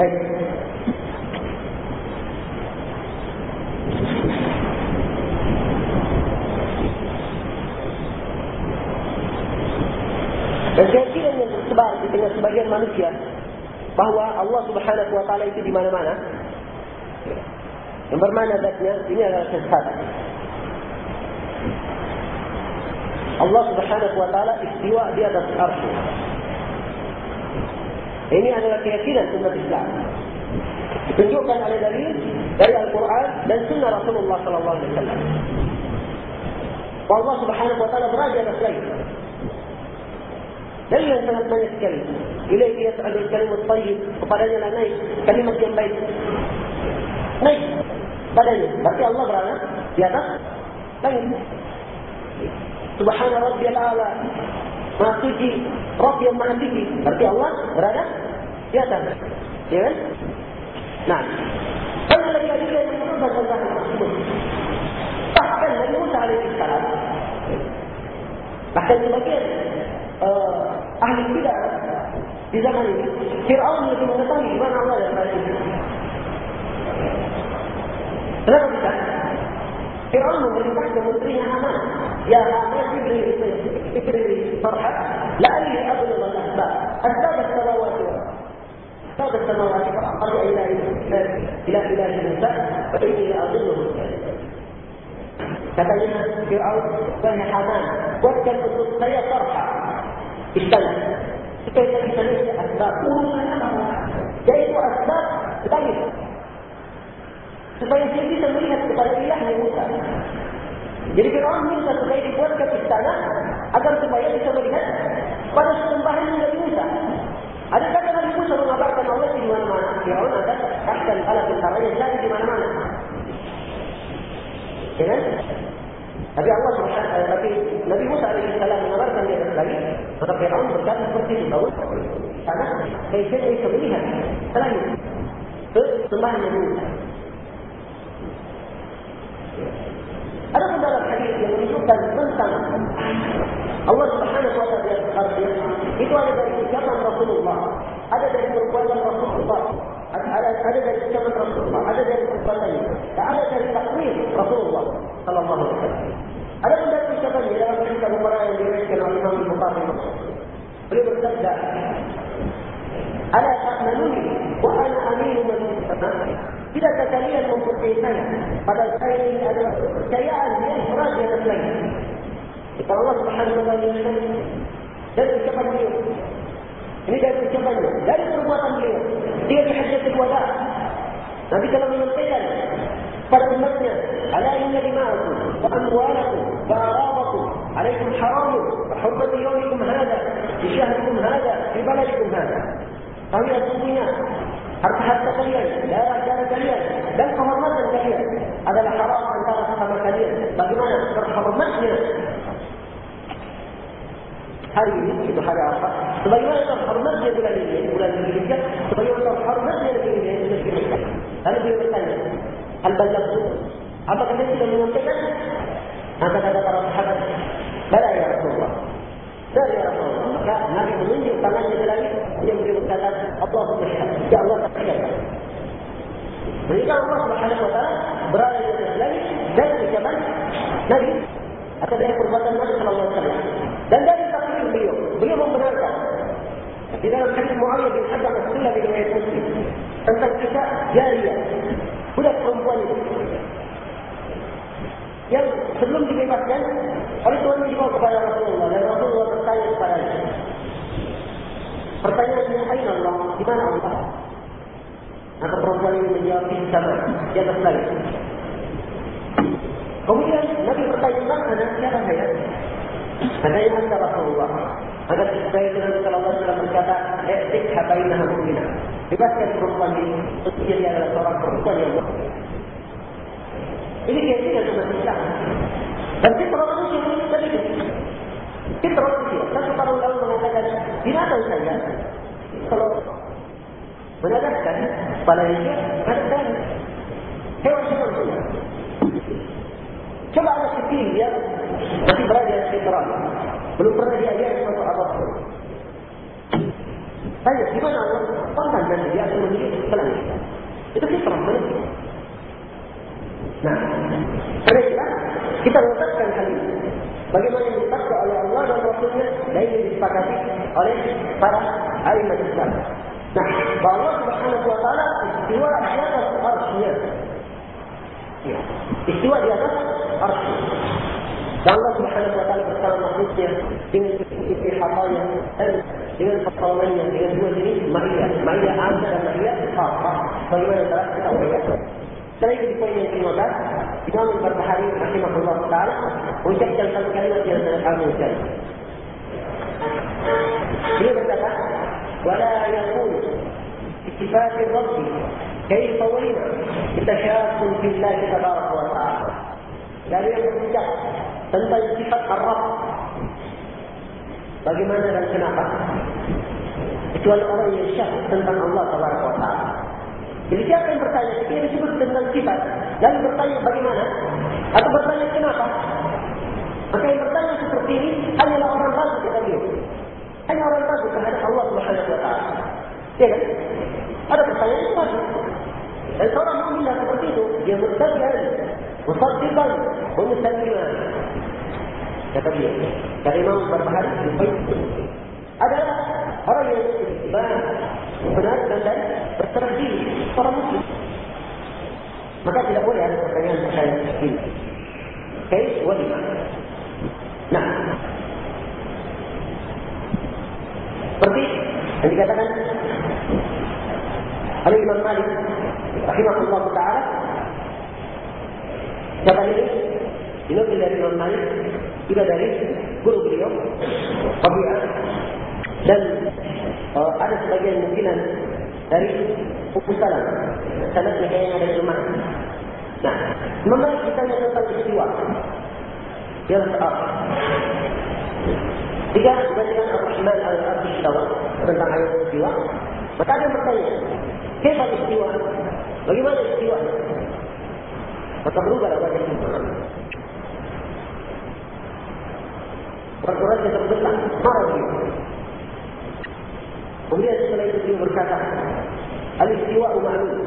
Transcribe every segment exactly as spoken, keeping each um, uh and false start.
Baik. Dan keyakinan yang tersebar di tengah sebagian manusia bahawa Allah Subhanahu wa taala itu di mana-mana, yang bermakna zatnya, ini adalah kesesatan. Allah Subhanahu wa taala istiwa di atas arsy. Ini adalah keyakinan umat Islam. Ditunjukkan oleh dalil dari Al-Quran dan Sunnah Rasulullah sallallahu alaihi wasallam. Allah Subhanahu wa taala berada atas langit. Dalil yang sangat banyak sekali. Ilaihi yas'alul kalimut thayyib, kepadanya lah naik kalimat yang baik. Naik padanya. Berarti Allah berada di atas langit. Subhana rabbiyal a'la. Maha suci Rabb yang maha tinggi. Berarti Allah berada di atas. Ya kan? Nah, banyak lagi adillah yang menunjukkan tentang hal tersebut. Bahkan Nabi Musa alaihi salam, bahkan sebagian uh, ahli bidah di zaman ini, Fir'aun lebih mengetahui di mana Allah dan Rasul. Kenapa bisa? Fir'aun memerintahkan menterinya Haman, ya Haman diberi diberi farhat, la'alli ablugha al-asbab, asbab as-samawati wal ardh. Asbab as-samawati wal ardh ila ila ila Musa, wa inni la'adulluhu. Katanya Fir'aun, wahai Haman, buatkan untuk saya farhat, istana, supaya saya bisa lihat asbab urusan apa, yaitu asbab langit, supaya dia bisa melihat kepada ilahnya Musa. Jadi Fir'aun minta supaya dibuatkan istana agar supaya bisa melihat pada sembahan dari Musa. Ada kata Nabi Musa mengabarkan Allah di mana-mana. Fir'aun ada akan alat tentaranya jadi di mana-mana. Ya kan? Tapi Allah Subhanahu, tapi Nabi Musa alaihi salam mengabarkan dia lagi. Maka Fir'aun berkata seperti itu, tahu? Karena dia bisa melihat selain ke sembahan Nabi Musa. Ada dalam hadis yang menunjukkan tentang Allah Subhanahu wa taala itu ada dari ucapan Rasulullah, ada dari perbuatan Rasulullah, ada ada dari ucapan Rasulullah, ada dari perbuatannya, dan ada dari takwil Rasulullah sallallahu alaihi wasallam. Ada pun dari ucapannya dalam cerita Bukhari yang diriwayatkan oleh Imam Bukhari. Beliau bersabda, "Ala ta'manuni wa ana aminu man tasana." Tidakkah kalian mempercayai saya? Padahal saya ini adalah kepercayaan yang berada di atas langit. Jika Allah Subhanahu wa taala dari ucapan beliau, ini dari ucapannya, dari perbuatan beliau, dia di hajjatul wada. Nabi telah menyampaikan pada umatnya, ala inna dima'akum wa amwalakum wa aradakum alaikum haramun wa hurmatu yawmikum hadha fi syahrikum hadha fi baladikum hadha. Kalian sesungguhnya harta-harta kalian, darah-darah kalian, dan kehormatan kalian adalah haram antara sesama kalian. Bagaimana terhormatnya hari ini, itu hari Arafah. Sebagaimana terhormatnya bulan ini, bulan Dzulhijjah, sebagaimana terhormatnya negeri ini, negeri Mekah. Lalu beliau bertanya, al-balagh, apakah kalian sudah menyampaikan? Maka kata para sahabat, bala ya Rasulullah. Dari Rasulullah, maka Nabi menunjuk tangannya ke langit, dia berkata, Allahumma syahad, ya Allah takdir. Mereka Allah Subhanahu wa taala berada di atas langit dan ucapan Nabi atau dari perbuatan Nabi sallallahu alaihi wasallam. Dan dari takdir beliau, beliau membenarkan di dalam hadis Muawiyah bin Haddad Rasulullah bin riwayat Muslim tentang kisah jariyah, budak perempuan itu yang sebelum dibebaskan oleh Tuhan dibawa kepada Rasulullah dan Rasulullah bertanya kepadanya. Pertanyaannya, aina Allah? Di mana Allah? Maka perempuan ini menjawab di sana, di atas langit. Kemudian Nabi bertanya, mana siapa saya? Katanya anta Rasulullah. Maka saya dengan Rasulullah sallallahu alaihi wasallam berkata, "Ihtik habainaha mu'minah." Bebaskan perempuan ini, sesungguhnya dia adalah seorang perempuan yang mukmin. Ini keyakinan umat Islam. Dan fitrah manusia ini tadi. Fitrah manusia. Satu para ulama mengatakan, binatang saja kalau menadahkan pada dia, menadahkan hewan-hewan saja. Coba anak kecil dia masih berada di fitrah, belum pernah diajar suatu apapun. Tanya, di mana Allah? Tentang dan dia akan menjadi selangit. Itu fitrah manusia. Nah, karena itulah kita mengatakan hal ini. Bagaimana yang ditakwa oleh Allah dan Rasulnya dan yang disepakati oleh para a'immat Islam. Nah, bahwa Allah Subhanahu wa taala istiwa di atas arsy-Nya. Ya, istiwa di atas arsy. Dan Allah Subhanahu wa taala bersama makhluknya dengan istihafatnya dan dengan pertolongannya dengan dua jenis ma'iyah, ma'iyah am dan ma'iyah khafah. Bagaimana telah kita uraikan. Setelah itu di poin yang kelima belas, Imam Al-Barbahari rahimahullah taala mengucapkan satu kalimat yang sangat agung sekali. Beliau berkata, "Wala yaqul sifat Rabb kaifa wa lima tashaqqu billah tabaraka wa ta'ala." Dari yang berucap tentang sifat Ar-Rabb, bagaimana dan kenapa, kecuali orang yang syak tentang Allah tabaraka wa ta'ala. Jadi siapa yang bertanya, ketika disebut tentang sifat, dan bertanya bagaimana, atau bertanya kenapa, maka yang bertanya seperti ini hanyalah orang ragu kepada dia. Hanya orang ragu terhadap Allah Subhanahu wa taala. Ya kan? Ada pertanyaan itu ragu. Dan seorang mukmin seperti itu, dia murtadkan, musaddiqan, wa musliman. Kata dia, dari Imam Al-Barbahari adalah orang yang benar dan berserah diri orang muslim. Maka tidak boleh ada pertanyaan-pertanyaan seperti ini. Kaif wa lima. Nah, seperti yang dikatakan oleh Imam Malik rahimahullah ta'ala, siapa ini? Dinukil dari Imam Malik, juga dari guru beliau Rabi'ah, dan uh, ada sebagian mungkinan dari Ummu Salam, sanadnya kayaknya ada di rumah. Nah, Imam Malik ditanya tentang istiwa. Dia berkata, jika dibandingkan Ar-Rahman al-Arsh istawa tentang ayat istiwa, maka ada yang bertanya, kenapa istiwa? Bagaimana istiwa? Maka berubahlah wajah Imam. Peraturannya terbelah, marah dia. Kemudian setelah itu dia berkata, al-istiwa'u ma'lum.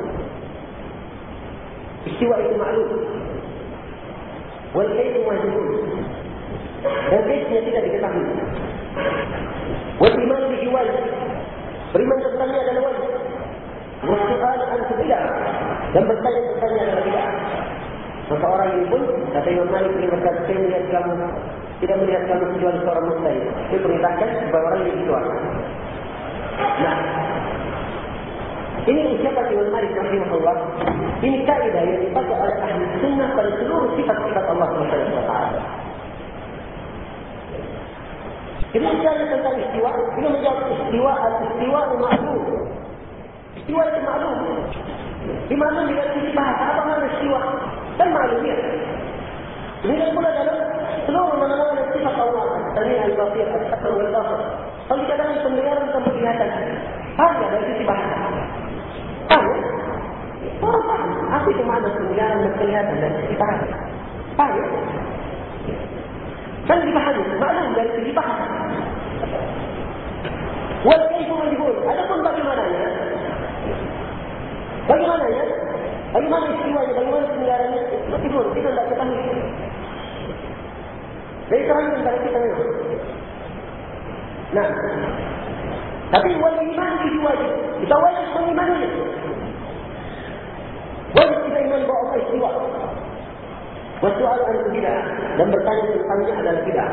Istiwa itu ma'lum. Wal kaifu majhul. Dan kaifnya tidak diketahui. Wal iman bihi wajib. Beriman tentangnya adalah wajib. Wa su'al an bid'ah. Dan bertanya tentangnya adalah bid'ah. Maka orang ini pun, kata Imam Malik, dia berkata, saya melihat kamu, tidak melihat kamu kecuali seorang muslim. Dia perintahkan supaya orang ini dikeluarkan. Nah, ini ucapan Imam Malik rahimahullah. Ini kaidah yang dipakai oleh ahli sunnah pada seluruh sifat-sifat Allah Subhanahu wa taala. Kita bicara tentang istiwa, kita menjawab istiwa al-istiwa ma'lum. Istiwa itu ma'lum. Di mana dia dibahas apa makna istiwa? Dan ma'lumnya. Demikian pula dalam seluruh mana-mana sifat Allah, Sami' al-Basir, As-Sami' wal-Basir. Kalau dikatakan pendengaran dan penglihatan, ada dari sisi bahasa. Tahu? Orang paham. Apa itu makna pendengaran dan penglihatan dari sisi bahasa? Tahu? Kan dipahami. Maklum dari sisi bahasa. Wal kaifu majhul. Adapun bagaimananya? Bagaimananya? Bagaimana istiwanya? Bagaimana pendengarannya? Majhul. Kita tidak ketahui. Dari terang dari kita memang. Nah, tapi wal iman itu wajib. Kita wajib mengimaninya. Wajib kita iman bahwa Allah istiwa. Wassoal an bid'ah, dan bertanya tentangnya adalah bid'ah.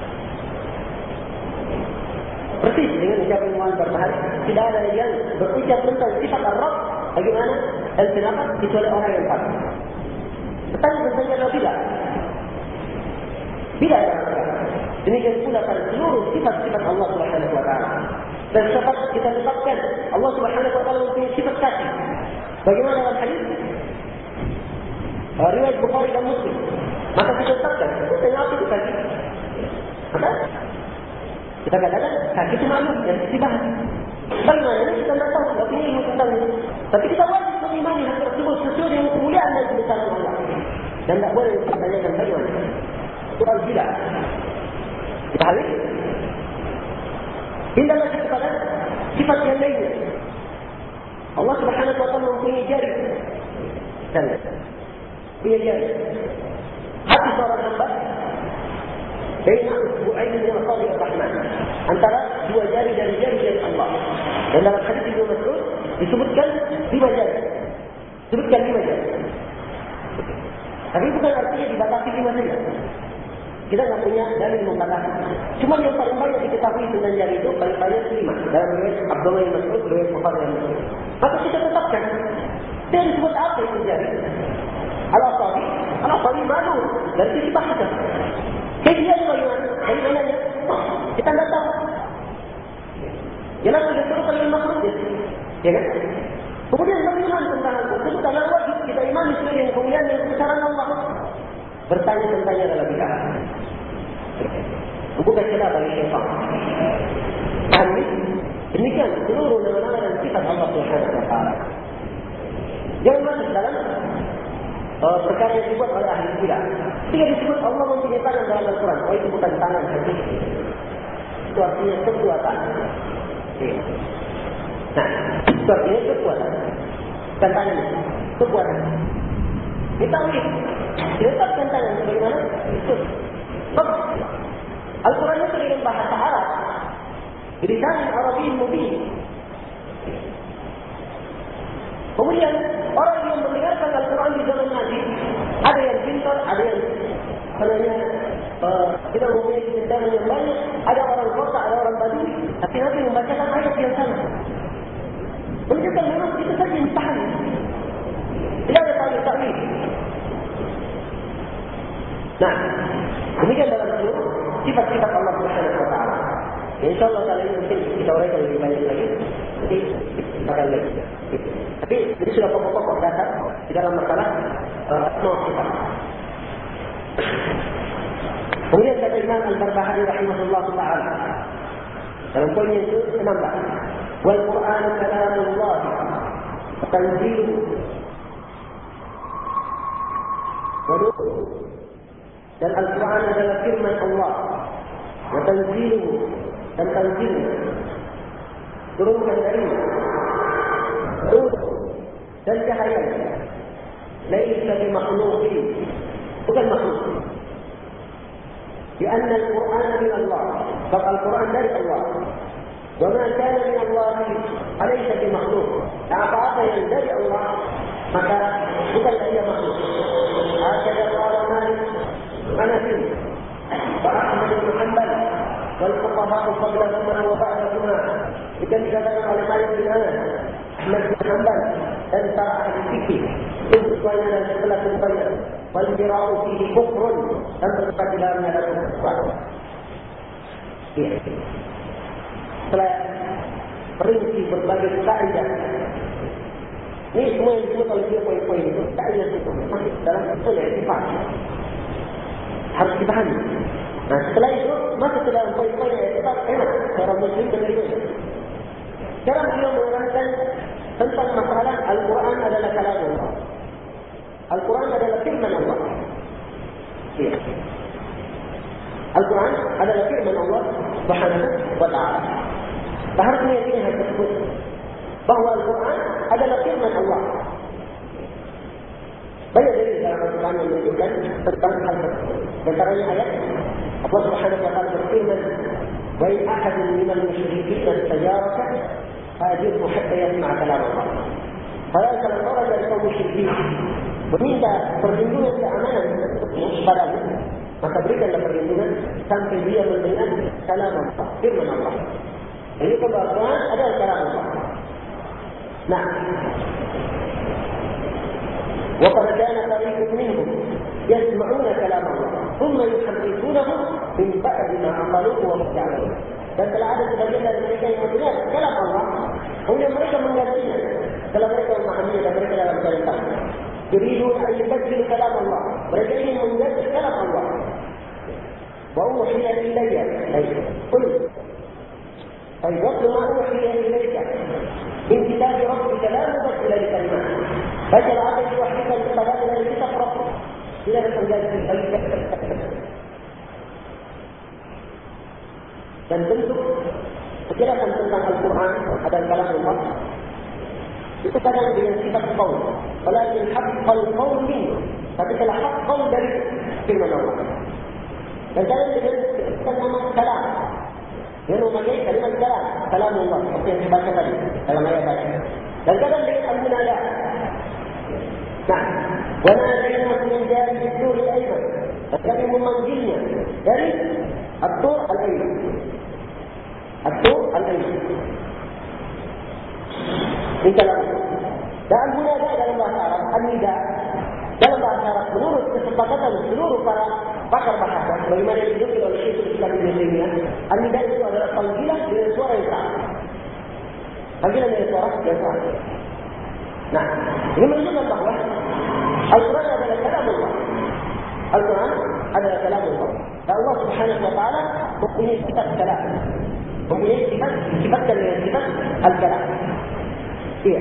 Persis dengan ucapan Imam Al-Barbahari, tidak ada yang berucap tentang sifat Ar-Rabb bagaimana dan kenapa kecuali orang yang tahu. Bertanya tentangnya adalah bid'ah. Bid'ah. Demikian pula pada seluruh sifat-sifat Allah Subhanahu wa taala. Dan sifat kita tetapkan Allah Subhanahu wa taala mempunyai sifat kasih. Bagaimana dalam hadis? Riwayat Bukhari dan Muslim. Maka kita tetapkan, tanya apa itu kasih? Maka kita katakan kasih itu maklum dan dibahas. Bagaimana kita tidak tahu, tidak punya ilmu tentang itu. Tapi kita wajib mengimani hal tersebut sesuai dengan kemuliaan dan kebesaran Allah. Dan tidak boleh ditanyakan bagaimana. Itu al-bidah. Dipahami? Bila masuk kepada sifat yang lainnya. Allah Subhanahu wa taala mempunyai jari. Dan punya jari. Hati seorang hamba baina usbu'aini min asabi' ar-rahman, antara dua jari dari jari-jari Allah. Dan dalam hadis Ibnu Mas'ud disebutkan lima jari. Disebutkan lima jari. Tapi bukan artinya dibatasi lima saja. Kita tidak punya dalil membatasi. Cuma yang paling banyak diketahui tentang jari itu paling banyak lima. Dalam riwayat Abdullah bin Mas'ud, riwayat Bukhari dan Muslim. Maka kita tetapkan. Dan disebut apa itu jari? Al-asabi, al-asabi malu dari sisi bahasa. Jadi dia bagaimana? Dari mananya? Kita tidak tahu. Jelas sudah terus oleh makhluk. Ya kan? Kemudian beriman tentang Al-Quran. Itu karena wajib kita imani sebagai yang kemuliaan yang kebesaran Allah. Bertanya tentangnya adalah bid'ah. Bukan celah bagi syaitan. Kami demikian seluruh nama-nama dan sifat Allah Subhanahu wa taala. Jangan masuk dalam uh, perkara yang dibuat oleh ahli bidah. Ketika disebut Allah mempunyai tangan dalam Al-Quran, oh itu bukan tangan hakiki. Itu artinya kekuatan. Nah, itu artinya kekuatan. Bukan tangan, kekuatan. Ditawih, diletakkan tangan bagaimana? Itu. Al-Quran itu dengan bahasa Arab. Bilisan Arabi mubin. Kemudian orang yang mendengarkan Al-Quran di zaman Nabi, ada yang pintar, ada yang sebenarnya uh, tidak memiliki kecenderungan yang banyak, ada orang kota, ada orang badui, tapi Nabi membacakan ayat yang sama. Menunjukkan memang itu saja yang paham. Tidak ada takwil-takwil. Nah, demikian dalam seluruh sifat-sifat Allah Subhanahu wa taala. Insyaallah kali ini mungkin kita uraikan lebih banyak lagi. Nanti kita akan lagi. Tapi ini sudah pokok-pokok dasar di dalam masalah asma sifat. Kemudian kata Imam Al-Barbahari rahimahullah taala dalam poin yang ke-enam belas, wal Qur'an kalamullah tanzilu dan Al-Quran adalah firman Allah. Wa tanziluhu dan tanzilnya turunkan darinya. Dan cahaya laisa bi makhluqin, bukan makhluk. Karena Al-Quran min Allah, sebab Al-Quran dari Allah. Wa ma kana min Allah alaysa bi makhluq. Apa-apa yang dari Allah maka bukanlah ia makhluk. Hakada qala Malik Hanafi wa Ahmad bin Hanbal wal fuqaha qablahuma wa ba'dahuma. Itu dikatakan oleh Malik bin Anas, Ahmad bin Hanbal dan para ahli fikih. Sesuainya dan setelah sesuainya. Wal jira'u fihi kufrun dan terdapat di dalamnya ada kufur. Setelah perinci berbagai kaidah. Ini semua yang disebut oleh dia poin-poin itu kaidah itu masih dalam usul i'tifaq. Harus dipahami. Nah setelah itu masuk ke dalam poin-poin i'tifaq enak seorang muslim menerimanya. Sekarang beliau menerangkan tentang masalah Al-Quran adalah kalam Allah. Al-Quran adalah firman Allah. Ya. Al-Quran adalah firman Allah Subhanahu wa taala. Harus meyakini hal tersebut bahawa Al-Quran adalah firman Allah. Banyak dari dalam Al-Quran yang menunjukkan tentang hal tersebut. Antaranya ayat Allah Subhanahu wa taala berfirman, "Wa in ahadun minal musyrikeen istajaraka fa'ajirhu hatta yasma'a kalam Allah." Kalau orang dari kaum musyrikin meminta perlindungan keamanan padamu, maka berikanlah perlindungan sampai dia mendengar kalam Allah, firman Allah. Ini kebetulan adalah kalam Allah. Nah, وقد كان فريق منهم يسمعون كلام الله ثم يحرفونه من بعد ما عقلوه وهم يعلمون. Dan telah ada sebagian dari mereka yang mendengar kalam Allah, kemudian mereka menggantinya. Kalau mereka memahami dan mereka dalam cerita, yuridun an yubaddilu kalam Allah. Mereka ingin mengganti kalam Allah. Wa uhiya ilayya. Qul ay watlu ma uhiya ilayka min kitab rabbika la mubaddila li kalimatihi. Baca apa yang diwahyukan kepadamu dari kitab Rabb. Tidak ada pengganti bagi kata-kata. Dan bentuk kejelasan tentang Al-Quran adalah kalam Allah. Itu kadang dengan sifat qaul. Walakin haqqal qaul minhu. Tapi kalau hak qaul dari firman Allah. Dan kadang dengan nama kalam. Dia memakai kalimat kalam. Kalam Allah. Seperti yang dibaca tadi dalam ayat tadi. Dan kadang dengan al-munada. Nah, وَنَادَيْنَاهُ مِنْ جَانِبِ الطُّورِ الْأَيْمَنِ. Kami memanggilnya dari At-Tur Al-Ayman. At-Tur Al-Ayman. Ini kalam. Dan munada dalam bahasa Arab, an-nida dalam bahasa Arab menurut kesepakatan seluruh para pakar bahasa, bagaimana yang didukung oleh Syekhul Islam Ibnu Taimiyah, an-nida itu adalah panggilan dengan suara yang keras. Panggilan dengan suara yang keras. Nah, ini menunjukkan bahawa Al-Quran adalah kalam Allah. Al-Quran adalah kalam Allah. Dan Allah Subhanahu wa taala mempunyai sifat kalam. Mempunyai sifat sifatkan dengan sifat al-kalam. Iya.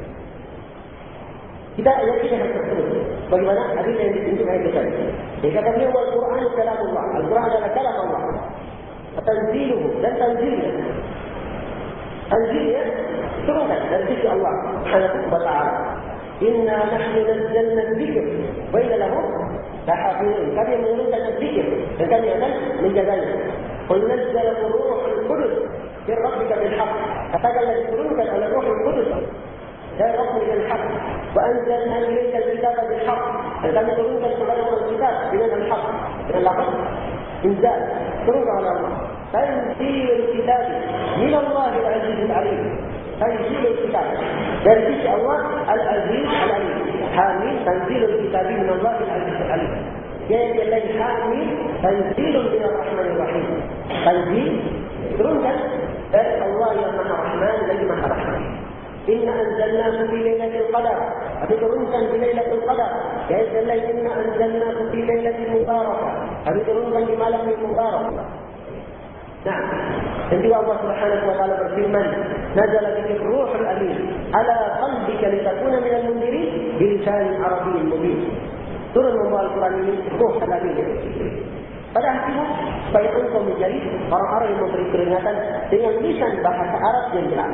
Kita ayat ini harus terus. Bagaimana hadis yang ditunjukkan ayat tadi. Dia kata beliau Al-Quran kalam Allah. Al-Quran adalah kalam Allah. Tanziluhu dan tanzilnya. Tanzilnya turunkan dari sisi Allah Subhanahu wa taala. Inna nahnu nazzalna dzikr wa inna lahu lahafizun. Kami menurunkan dzikir dan kami akan menjaganya. Qul nazzala ruhul qudus min rabbika bil haqq. Katakanlah diturunkan oleh Ruhul Qudus dari Rabbmu bil haqq. Wa anzalna ilayka al-kitaba bil haqq. Dan kami turunkan kepadamu kitab dengan al-haqq. Dengan lafaz inzal. Turunkan oleh Allah. Tanzilul kitab min Allah al-azizil alim. Tanzilul kitab dari sisi Allah al-aziz al-alim. Hamil tanzilul kitab min Allah al-azizil alim. Jadi Allah hamil tanzilun min ar-rahman ar-rahim. Tanzil turunkan dari Allah yang Maha Rahman lagi Maha Rahim. Inna anzalnahu fi lailatul qadar. Kami turunkan di Lailatul Qadar. Ya Allah, inna anzalnahu fi lailatul mubarakah. Kami turunkan di malam yang mubarak. Nah, dan juga Allah Subhanahu wa taala berfirman, "Nazala bihi ruhul amin ala qalbika litakuna minal mundirin bi lisanin arabiyyin mubin." Turun membawa Al-Quran ini ruh al-amin. Pada hatimu supaya engkau menjadi orang-orang yang memberi peringatan dengan lisan bahasa Arab yang jelas.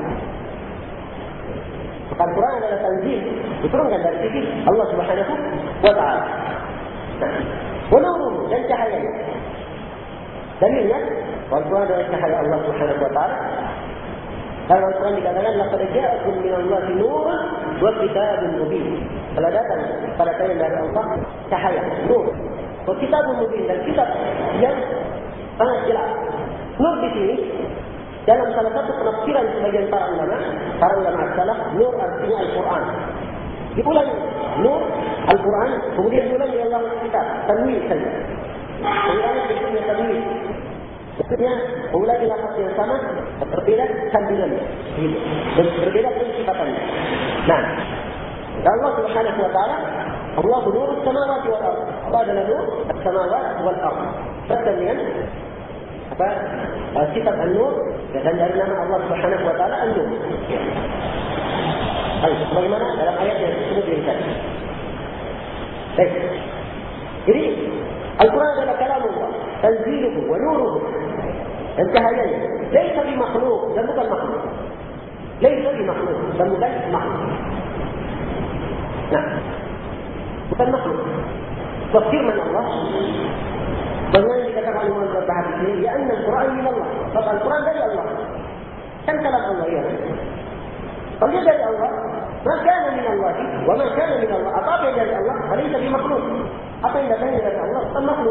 Al-Quran adalah tanzil, diturunkan dari sisi Allah Subhanahu wa taala. Nah, wanuruhu dan cahayanya. Dalilnya, Al-Quran adalah cahaya Allah Subhanahu wa taala. Dalam Al-Quran dikatakan, "Laqad ja'akum minallahi nurun wa kitabun mubin." Telah datang pada kalian dari Allah cahaya, nur. Wa kitabun mubin, dan kitab yang sangat jelas. Nur di sini dalam salah satu penafsiran sebagian para ulama, para ulama salaf, nur artinya Al-Quran. Diulang nur Al-Quran, kemudian diulang di Allah kitab, tanwin saja. Ulangi bentuknya tanwin. Maksudnya ulangi lafaz yang sama, berbeda kandungannya. Berbeda pensifatannya. Nah, Allah Subhanahu wa taala, Allah nur as-samawati wal ardh. Allah adalah nur as-samawati wal ardh. Pertanyaan apa sifat an-nur dan dari nama Allah Subhanahu wa taala an-nur. Baik, bagaimana dalam ayat yang disebut ini tadi? Baik. Jadi Al-Quran adalah kalam Allah, tanziluhu wa nuruhu. Dan cahayanya laisa bi makhluk, dan bukan makhluk. Laisa bi makhluk, dan bukan makhluk. Nah, bukan makhluk. Firman Allah bagaimana dikatakan oleh ulama bahasa ini, ya anna al-Quran min Allah. Sebab Al-Quran dari Allah. Kan kalam Allah ya. Kalau dia dari Allah, ma kana min Allah wa ma kana min Allah. Apa yang dari Allah, laisa bi makhluk. Apa yang datangnya dari Allah bukan makhluk.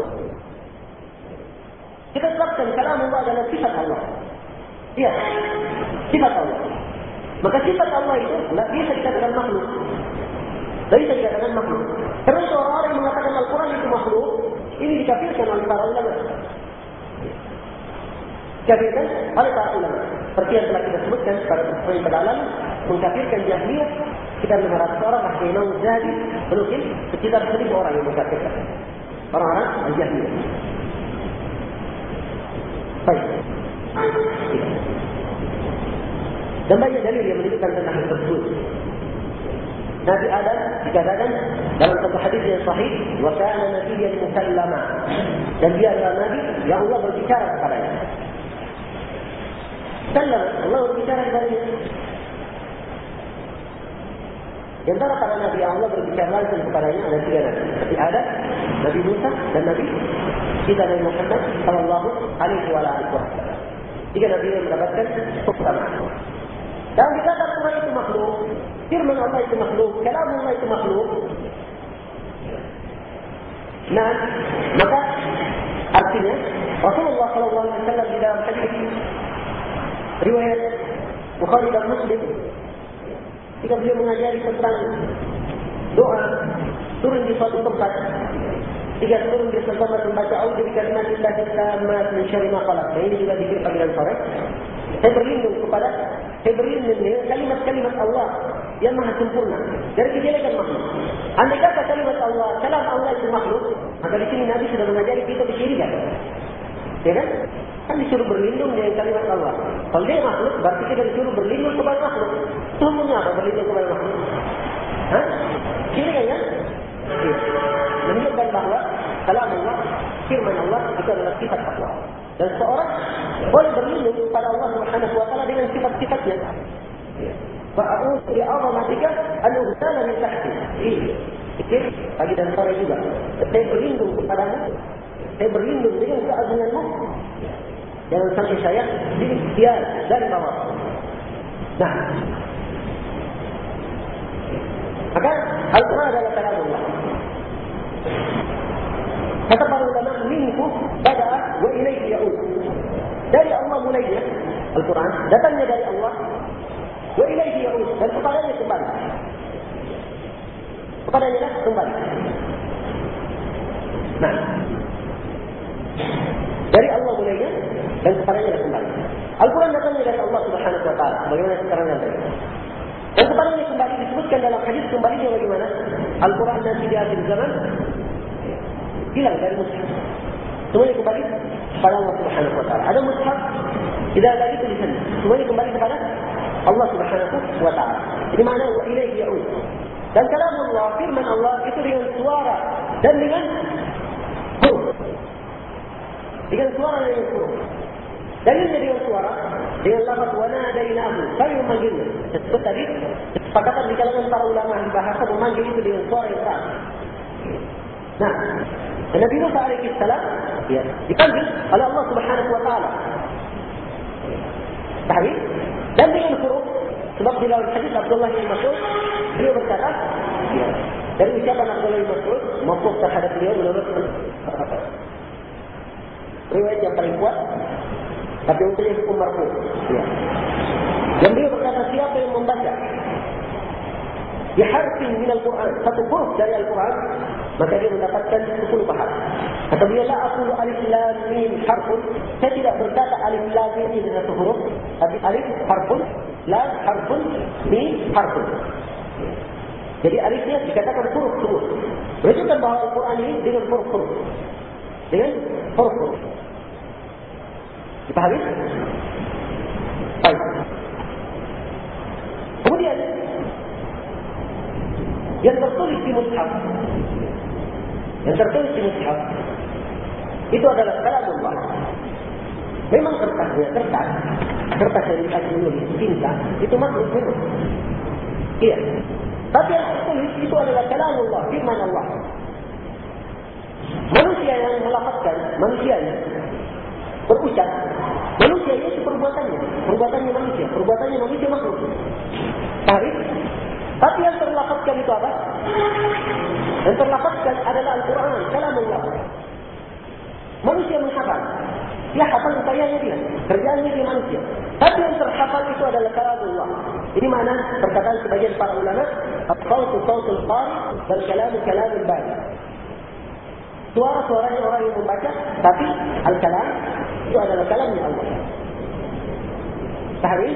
Kita sebutkan kalam Allah adalah sifat Allah. Iya, sifat Allah. Maka sifat Allah itu tidak bisa dikatakan makhluk. Tidak bisa dikatakan makhluk. Karena orang-orang yang mengatakan Al-Quran itu makhluk, ini dikafirkan oleh para ulama. Dikafirkan oleh para ulama. Seperti yang telah kita sebutkan pada poin pada alam, mengkafirkan Jahmiyah. Kita mengharap seorang bahasa Imam Zahabi menukil sekitar seribu orang yang mengkafirkan orang-orang Jahmiyah. Baik. Dan banyak dalil yang menunjukkan tentang hal tersebut. Nabi Adam dikatakan dalam satu hadis yang sahih, wa kana nabiyyan mukallama. Dan dia adalah nabi yang Allah berbicara kepadanya. Sallam, Allah berbicara kepadanya. Di antara para Nabi Allah berbicara langsung kepadanya ada tiga Nabi. Nabi Adam, Nabi Musa, dan Nabi kita Nabi Muhammad Sallallahu Alaihi Wasallam. Tiga Nabi yang mendapatkan keutamaan. Dan dikatakan Tuhan itu makhluk, firman Allah itu makhluk, kalam Allah itu makhluk. Nah, maka artinya Rasulullah Sallallahu Alaihi Wasallam di dalam hadis riwayat Bukhari dan Muslim, ketika beliau mengajari tentang doa turun di suatu tempat, jika turun di suatu tempat membaca A'udzu bikalimatillahi tammati min syarri ma khalaq. Ini juga dikir pagi dan sore. Saya berlindung kepada, saya berlindung dengan kalimat-kalimat Allah yang maha sempurna dari kejelekan makhluk. Andai kata kalimat Allah, kalam Allah itu makhluk, maka di sini Nabi sudah mengajari kita disyirikan. Ya kan? Kan disuruh berlindung dengan kalimat Allah. Kalau dia makhluk, berarti kita disuruh berlindung kepada makhluk. Semuanya apa berlindung kepada makhluk? Hah? Syirikan kan? Ya. Menunjukkan bahawa kalam Allah, firman Allah itu adalah sifat Allah. Dan seorang boleh berlindung kepada Allah Subhanahu wa taala dengan sifat-sifatnya. Fa'a'udzu bi'azamatika an ughsala min tahti. Ini pagi dan sore juga. Saya berlindung kepadamu. Saya berlindung dengan keagunganmu. Jangan sampai saya diikhtiar dari bawah. Nah, maka Al-Quran adalah kalam Allah. Kata para ulama, minhu bada'a wa ilaihi ya'ud. Dari Allah mulainya Al-Quran, datangnya dari Allah, wa ilaihi ya'ud, dan kepadanya kembali. Kepadanya lah kembali. Nah, dari Allah mulainya dan kepadanya lah kembali. Al-Quran datangnya dari Allah Subhanahu wa taala, bagaimana sekarang nanti. Dan kepadanya kembali disebutkan dalam hadis kembalinya bagaimana? Al-Quran nanti di akhir zaman hilang dari mushaf. Semuanya kembali kepada Allah Subhanahu wa taala. Ada mushaf, tidak ada lagi tulisan. Semuanya kembali kepada Allah Subhanahu wa taala. Ini makna wa ilaihi ya'ud. Dan kalam Allah, firman Allah itu dengan suara dan dengan huruf. Dengan suara dan dengan huruf. Dalilnya dengan suara, dengan lafaz wa nadainahu, kami memanggilnya. Sebut tadi, sepakatan di kalangan para ulama ahli bahasa memanggil itu dengan suara yang sah. Nah, Nabi Musa alaihi salam ya, dipanggil oleh Allah Subhanahu wa taala. Pahami? Dan dengan huruf, sebab di dalam hadis Abdullah bin Mas'ud beliau berkata, ya, dari ucapan Abdullah bin Mas'ud mauquf terhadap beliau menurut riwayat yang paling kuat, tapi untuk hukum marfu. Ya. Dan beliau berkata, siapa yang membaca di harfin min Al-Quran, satu huruf dari Al-Quran, maka dia mendapatkan sepuluh pahala. Kata beliau, la aqulu alif lam mim harfun. Saya tidak berkata alif lam mim ini satu huruf, tapi alif harfun, lam harfun, mim harfun. Jadi alifnya dikatakan huruf-huruf. Menunjukkan bahawa Al-Quran ini dengan huruf-huruf. Dengan huruf-huruf. Dipahami? Baik. Kemudian yang tertulis di mushaf, yang tertulis di mushaf itu adalah kalamullah. Memang kertasnya kertas, kertas yang dikasih menulis tinta itu makhluk memang. Iya. Tapi yang tertulis itu adalah kalamullah, firman Allah. Manusia yang melafazkan, manusianya berucap, manusia itu perbuatannya, perbuatannya manusia, perbuatannya manusia makhluk. Tarik. Tapi yang terlafazkan itu apa? Yang terlafazkan adalah Al-Quran, kalamullah. Manusia menghafal. Dia hafal upayanya dia, kerjaannya dia manusia. Tapi yang terhafal itu adalah kalamullah. Ini mana perkataan sebagian para ulama, as-sautu sautul qari wal kalamu kalamul bari. Suara-suaranya orang yang membaca, tapi al-kalam itu adalah kalamnya Allah. Pahami?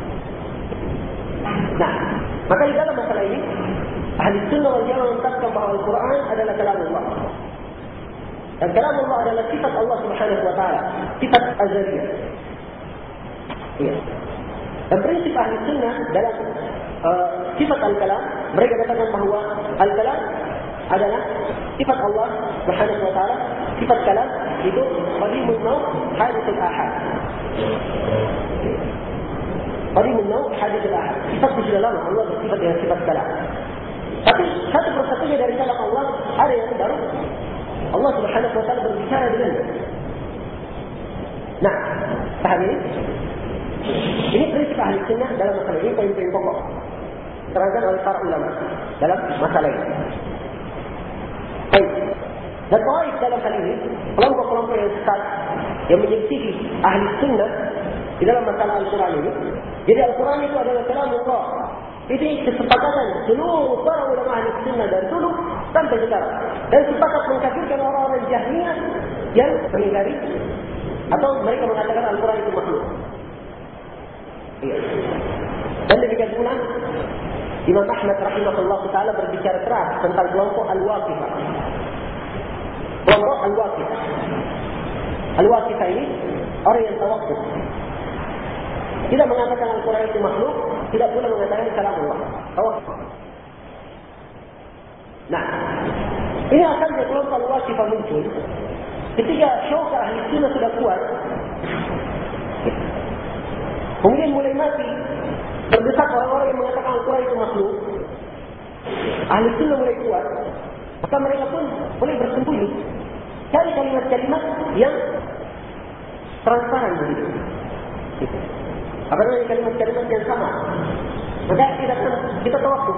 Nah, maka di dalam masalah ini, ahli sunnah wal jamaah menetapkan bahawa Al-Quran adalah kalam Allah. Dan kalam Allah adalah sifat Allah Subhanahu wa taala, sifat azaliyah. Iya. Dan prinsip ahli sunnah dalam uh, sifat al-kalam, mereka katakan bahawa al-kalam adalah sifat Allah Subhanahu wa taala, sifat kalam itu qadimul maut, hadithul ahad. Tadi menau hadis al-ahad. Sifat sudah lama Allah bersifat dengan sifat kalam. Tapi satu persatunya dari kalam Allah ada yang baru. Allah Subhanahu wa taala berbicara dengannya. Nah, paham ini? Ini prinsip ahli sunnah dalam masalah ini, poin-poin pokok terangkan oleh para ulama dalam masalah ini. Baik. Dan tawaif dalam hal ini, kelompok-kelompok yang sesat yang menyelisihi ahli sunnah di dalam masalah Al-Quran ini. Jadi Al-Quran itu adalah kalam Allah. Ini kesepakatan seluruh para ulama ahli sunnah dan dulu sampai sekarang. Dan sepakat mengkafirkan orang-orang Jahmiyah yang mengingkari atau mereka mengatakan Al-Quran itu makhluk. Iya. Dan demikian pula Imam Ahmad rahimahullah taala berbicara keras tentang kelompok Al-Waqifah. Kelompok Al-Waqifah. Al-Waqifah ini orang yang tawakuf. Tidak mengatakan Al-Quran itu makhluk, tidak pula mengatakan kalam Allah. Tawakuf. Nah, ini asalnya kelompok Al-Waqifah muncul ketika syauka ahli sunnah sudah kuat. Kemudian mulai mati berdesak orang-orang yang mengatakan Al-Quran itu makhluk. Ahli sunnah mulai kuat, maka mereka pun mulai bersembunyi cari kalimat-kalimat yang transparan begitu. Apa namanya kalimat-kalimat yang sama? Maka kita kita tawakuf.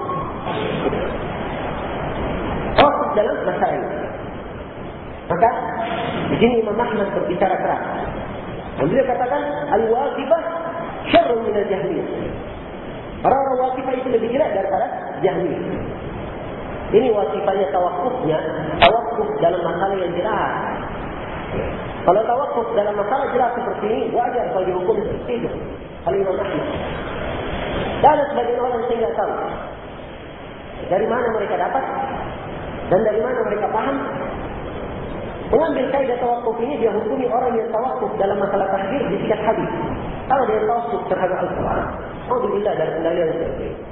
Tawakuf dalam masalah ini. Maka di sini Imam Ahmad berbicara keras. Dan beliau katakan al-waqifah syarrun min al-jahmiyah. Orang-orang waqifah itu lebih jelek daripada jahmiyah. Ini waqifahnya tawakufnya, tawakuf dalam masalah yang jelas. Kalau tawakuf dalam masalah jelas seperti ini, wajar kalau dihukum seperti itu. Kalau Imam Ahmad. Dan ada sebagian orang yang tidak tahu dari mana mereka dapat dan dari mana mereka paham. Mengambil kaidah tawakuf ini, dia hukumi orang yang tawakuf dalam masalah tahdir di sikat hadis. Kalau dia tawakuf terhadap Al-Quran, alhamdulillah dari kendalian seperti ini.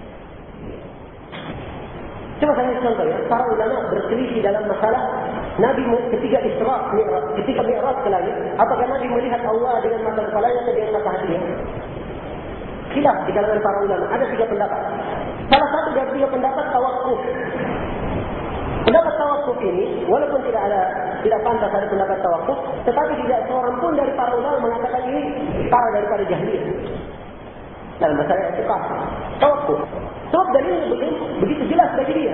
Cuma saya contoh ya, para ulama berselisih dalam masalah Nabi ketika Isra, Mi'raj, ketika Mi'raj ke langit, apakah Nabi melihat Allah dengan mata kepalanya atau dengan mata hatinya? Khilaf di kalangan para ulama, ada tiga pendapat. Salah satu dari tiga pendapat tawakuf. Pendapat tawakuf ini, walaupun tidak ada tidak pantas ada pendapat tawakuf, tetapi tidak seorang pun dari para ulama mengatakan ini parah daripada jahiliyah. Dalam masalah etikaf, tawakuf. Sebab dalilnya begitu, begitu jelas bagi dia.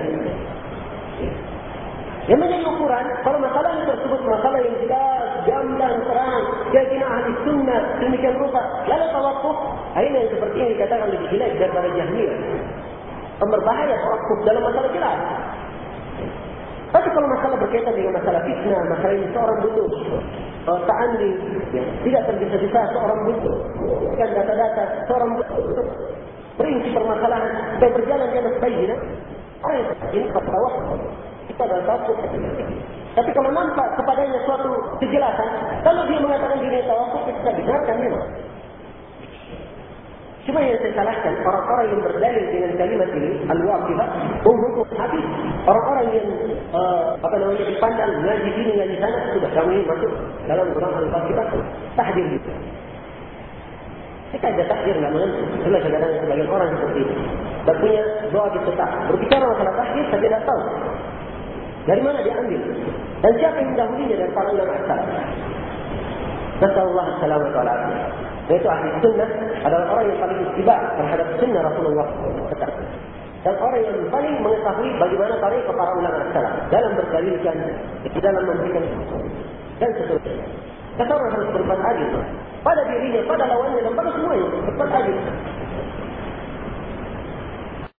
Yang menjadi ukuran, kalau masalah ini tersebut masalah yang jelas, gamblang, terang, keyakinan ahli sunnah, demikian rupa, lalu tawakuf, ini yang seperti ini dikatakan lebih jelek daripada jahiliyah. Berbahaya tawakuf dalam masalah jelas. Tapi kalau masalah berkaitan dengan masalah fitnah, masalah ini seorang butuh uh, ta'andi, ya, tidak tergesa-gesa seorang butuh, kan data-data seorang butuh, berinci permasalahan, dan berjalan di atas bayyinah, ini tawakuf. Kita adalah tawakuf. Tapi kalau nampak kepadanya suatu kejelasan, kalau dia mengatakan diri tawakuf, kita dengarkan memang. Cuma yang saya salahkan, orang-orang yang berdalil dengan kalimat ini, al-waqifah, umum habis. Orang-orang yang uh, apa namanya dipandang ngaji sini ngaji sana, sudah kami masuk dalam Quran al-waqifah, tahdir itu. Kita ada tahdir nggak mengenai. Itulah kadang-kadang sebagian orang seperti itu. Dan punya doa tetap. Berbicara masalah tahdir, saya tidak tahu dari mana dia ambil dan siapa yang mendahulunya dari para ulama asal. Nasallallahu alaihi wasallam. Yaitu ahli sunnah adalah orang yang paling ittiba terhadap sunnah Rasulullah. Dan orang yang paling mengetahui bagaimana tarikhah para ulama salaf dalam berdalilkan, dalam memberikan dan seterusnya. Kita harus berbuat adil pada dirinya, pada lawannya dan pada semuanya. Berbuat adil.